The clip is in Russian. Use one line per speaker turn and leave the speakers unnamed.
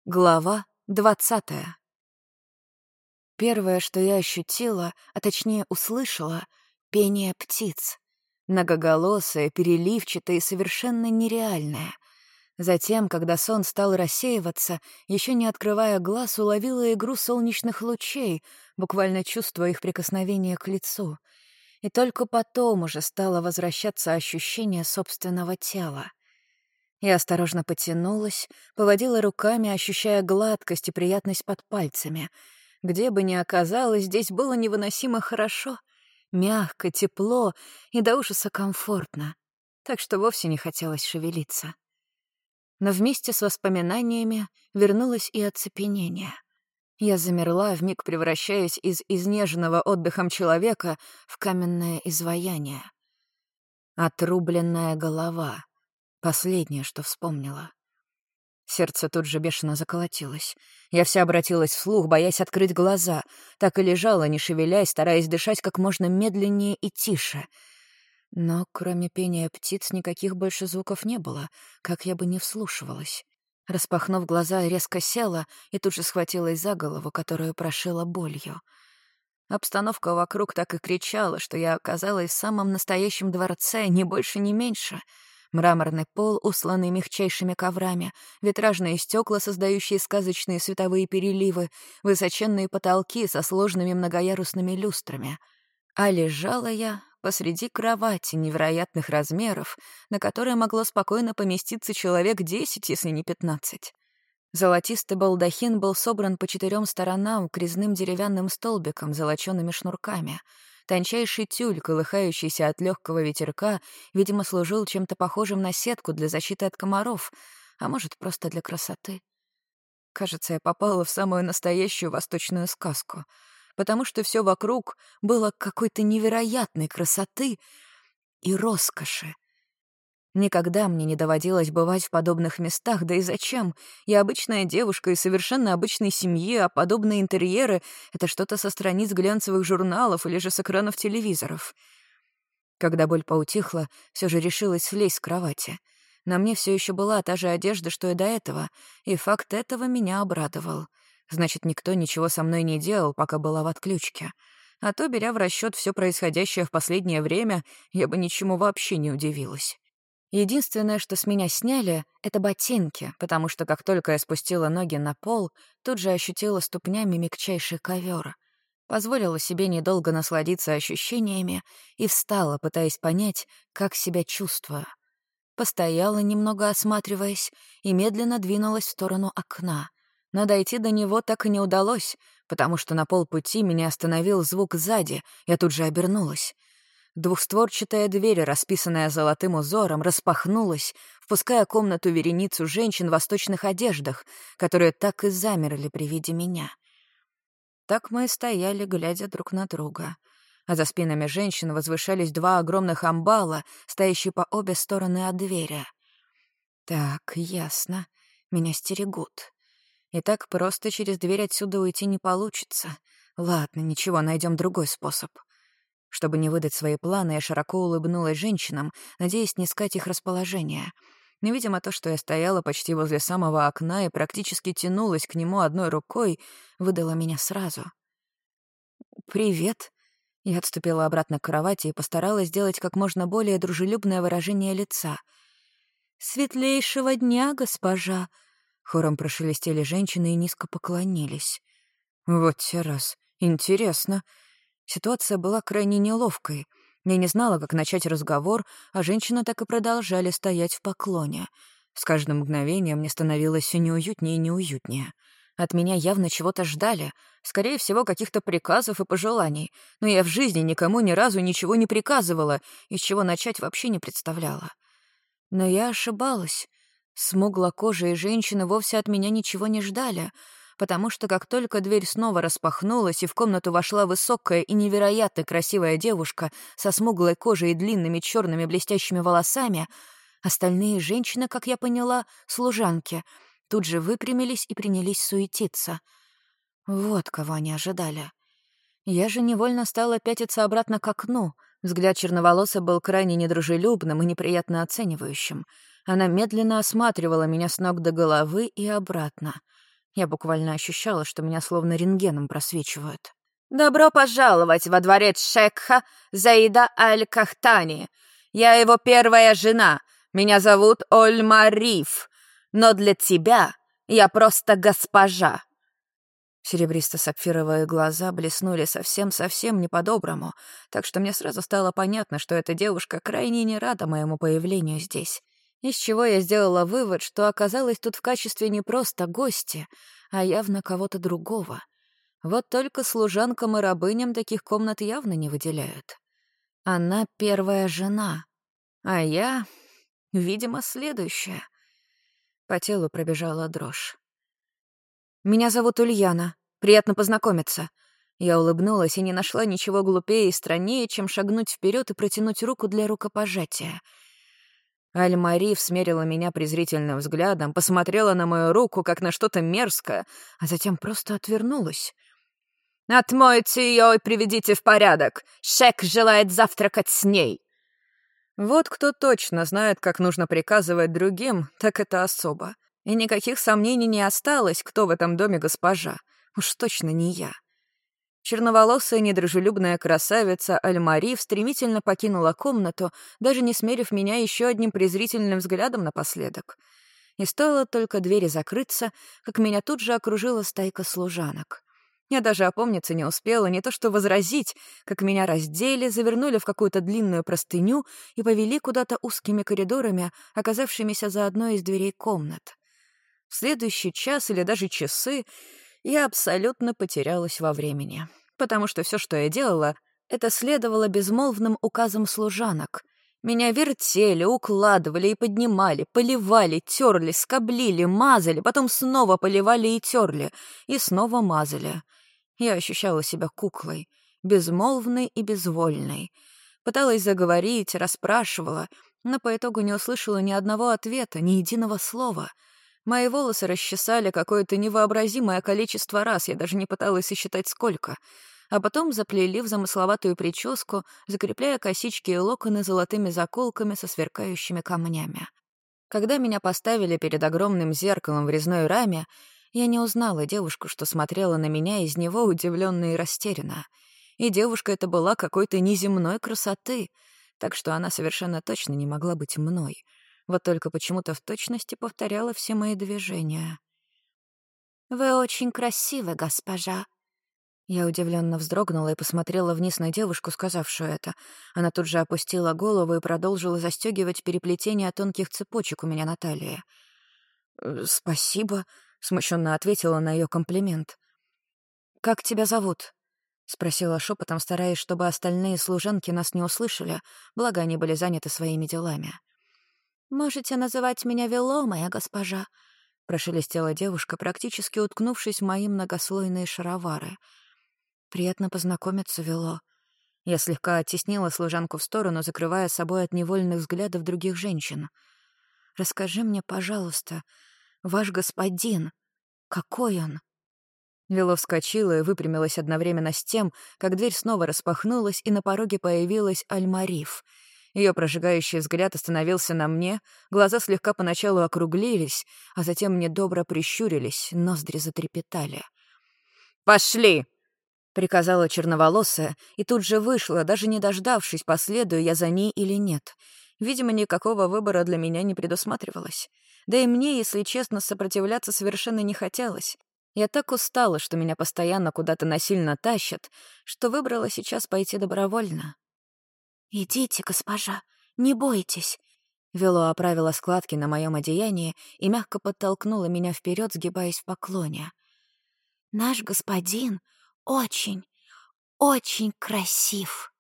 Глава 20. Первое, что я ощутила, а точнее услышала — пение птиц. Многоголосое, переливчатое и совершенно нереальное. Затем, когда сон стал рассеиваться, еще не открывая глаз, уловила игру солнечных лучей, буквально чувствуя их прикосновение к лицу. И только потом уже стало возвращаться ощущение собственного тела. Я осторожно потянулась, поводила руками, ощущая гладкость и приятность под пальцами. Где бы ни оказалось, здесь было невыносимо хорошо, мягко, тепло и до ужаса комфортно, так что вовсе не хотелось шевелиться. Но вместе с воспоминаниями вернулось и оцепенение. Я замерла, вмиг превращаясь из изнеженного отдыхом человека в каменное изваяние. Отрубленная голова. Последнее, что вспомнила. Сердце тут же бешено заколотилось. Я вся обратилась вслух, боясь открыть глаза. Так и лежала, не шевелясь, стараясь дышать как можно медленнее и тише. Но кроме пения птиц никаких больше звуков не было, как я бы не вслушивалась. Распахнув глаза, резко села и тут же схватилась за голову, которую прошила болью. Обстановка вокруг так и кричала, что я оказалась в самом настоящем дворце, ни больше, ни меньше — мраморный пол, усланный мягчайшими коврами, витражные стекла, создающие сказочные световые переливы, высоченные потолки со сложными многоярусными люстрами. А лежала я посреди кровати невероятных размеров, на которой могло спокойно поместиться человек 10, если не 15. Золотистый балдахин был собран по 4 сторонам крезным деревянным столбиком с золочёными шнурками. Тончайший тюль, колыхающийся от легкого ветерка, видимо, служил чем-то похожим на сетку для защиты от комаров, а может, просто для красоты. Кажется, я попала в самую настоящую восточную сказку, потому что все вокруг было какой-то невероятной красоты и роскоши. Никогда мне не доводилось бывать в подобных местах, да и зачем? Я обычная девушка из совершенно обычной семьи, а подобные интерьеры — это что-то со страниц глянцевых журналов или же с экранов телевизоров. Когда боль поутихла, все же решилась слезть с кровати. На мне все еще была та же одежда, что и до этого, и факт этого меня обрадовал. Значит, никто ничего со мной не делал, пока была в отключке. А то, беря в расчет все происходящее в последнее время, я бы ничему вообще не удивилась. Единственное, что с меня сняли, — это ботинки, потому что как только я спустила ноги на пол, тут же ощутила ступнями мягчайший ковер. Позволила себе недолго насладиться ощущениями и встала, пытаясь понять, как себя чувствую. Постояла, немного осматриваясь, и медленно двинулась в сторону окна. Но дойти до него так и не удалось, потому что на полпути меня остановил звук сзади, я тут же обернулась. Двухстворчатая дверь, расписанная золотым узором, распахнулась, впуская в комнату вереницу женщин в восточных одеждах, которые так и замерли при виде меня. Так мы и стояли, глядя друг на друга. А за спинами женщин возвышались 2 огромных амбала, стоящие по обе стороны от двери. Так, ясно. Меня стерегут. И так просто через дверь отсюда уйти не получится. Ладно, ничего, найдем другой способ. Чтобы не выдать свои планы, я широко улыбнулась женщинам, надеясь снискать их расположение. Но, видимо, то, что я стояла почти возле самого окна и практически тянулась к нему одной рукой, выдало меня сразу. «Привет». Я отступила обратно к кровати и постаралась сделать как можно более дружелюбное выражение лица. «Светлейшего дня, госпожа!» Хором прошелестели женщины и низко поклонились. Вот те раз. Интересно. Ситуация была крайне неловкой. Я не знала, как начать разговор, а женщины так и продолжали стоять в поклоне. С каждым мгновением мне становилось все неуютнее и неуютнее. От меня явно чего-то ждали, скорее всего, каких-то приказов и пожеланий, но я в жизни никому ни разу ничего не приказывала и с чего начать вообще не представляла. Но я ошибалась. Смуглокожие женщины вовсе от меня ничего не ждали, потому что как только дверь снова распахнулась и в комнату вошла высокая и невероятно красивая девушка со смуглой кожей и длинными черными блестящими волосами, остальные женщины, как я поняла, служанки, тут же выпрямились и принялись суетиться. Вот кого они ожидали. Я же невольно стала пятиться обратно к окну. Взгляд черноволосой был крайне недружелюбным и неприятно оценивающим. Она медленно осматривала меня с ног до головы и обратно. Я буквально ощущала, что меня словно рентгеном просвечивают. «Добро пожаловать во дворец Шекха Заида Аль-Кахтани. Я его первая жена. Меня зовут Оль-Мариф. Но для тебя я просто госпожа». Серебристо-сапфировые глаза блеснули совсем-совсем не по-доброму, так что мне сразу стало понятно, что эта девушка крайне не рада моему появлению здесь. Из чего я сделала вывод, что оказалась тут в качестве не просто гостя, а явно кого-то другого. Вот только служанкам и рабыням таких комнат явно не выделяют. Она первая жена, а я, видимо, следующая. По телу пробежала дрожь. «Меня зовут Ульяна. Приятно познакомиться». Я улыбнулась и не нашла ничего глупее и страннее, чем шагнуть вперед и протянуть руку для рукопожатия. Аль-Мариф смерила меня презрительным взглядом, посмотрела на мою руку, как на что-то мерзкое, а затем просто отвернулась. «Отмойте ее и приведите в порядок. Шек желает завтракать с ней». Вот кто точно знает, как нужно приказывать другим, так это особо. И никаких сомнений не осталось, кто в этом доме госпожа. Уж точно не я. Черноволосая недружелюбная красавица Аль-Мариф стремительно покинула комнату, даже не смерив меня еще одним презрительным взглядом напоследок. И стоило только двери закрыться, как меня тут же окружила стайка служанок. Я даже опомниться не успела, не то что возразить, как меня раздели, завернули в какую-то длинную простыню и повели куда-то узкими коридорами, оказавшимися за одной из дверей комнат. В следующий час или даже часы я абсолютно потерялась во времени, потому что все, что я делала, это следовало безмолвным указам служанок. Меня вертели, укладывали и поднимали, поливали, терли, скоблили, мазали, потом снова поливали и терли, и снова мазали. Я ощущала себя куклой, безмолвной и безвольной. Пыталась заговорить, расспрашивала, но по итогу не услышала ни одного ответа, ни единого слова. Мои волосы расчесали какое-то невообразимое количество раз, я даже не пыталась сосчитать сколько, а потом заплели в замысловатую прическу, закрепляя косички и локоны золотыми заколками со сверкающими камнями. Когда меня поставили перед огромным зеркалом в резной раме, я не узнала девушку, что смотрела на меня из него удивленно и растерянно. И девушка эта была какой-то неземной красоты, так что она совершенно точно не могла быть мной. Вот только почему-то в точности повторяла все мои движения. «Вы очень красивы, госпожа». Я удивленно вздрогнула и посмотрела вниз на девушку, сказавшую это. Она тут же опустила голову и продолжила застегивать переплетение тонких цепочек у меня на талии. «Спасибо», — смущенно ответила на ее комплимент. «Как тебя зовут?» — спросила шепотом, стараясь, чтобы остальные служанки нас не услышали, благо они были заняты своими делами. «Можете называть меня Вело, моя госпожа», — прошелестела девушка, практически уткнувшись в мои многослойные шаровары. «Приятно познакомиться, Вело». Я слегка оттеснила служанку в сторону, закрывая собой от невольных взглядов других женщин. «Расскажи мне, пожалуйста, ваш господин, какой он?» Вело вскочила и выпрямилась одновременно с тем, как дверь снова распахнулась, и на пороге появилась Аль-Мариф. Ее прожигающий взгляд остановился на мне, глаза слегка поначалу округлились, а затем недобро прищурились, ноздри затрепетали. «Пошли!» — приказала черноволосая, и тут же вышла, даже не дождавшись, последую я за ней или нет. Видимо, никакого выбора для меня не предусматривалось. Да и мне, если честно, сопротивляться совершенно не хотелось. Я так устала, что меня постоянно куда-то насильно тащат, что выбрала сейчас пойти добровольно. «Идите, госпожа, не бойтесь». Вело оправила складки на моем одеянии и мягко подтолкнула меня вперед, сгибаясь в поклоне. «Наш господин очень, очень красив».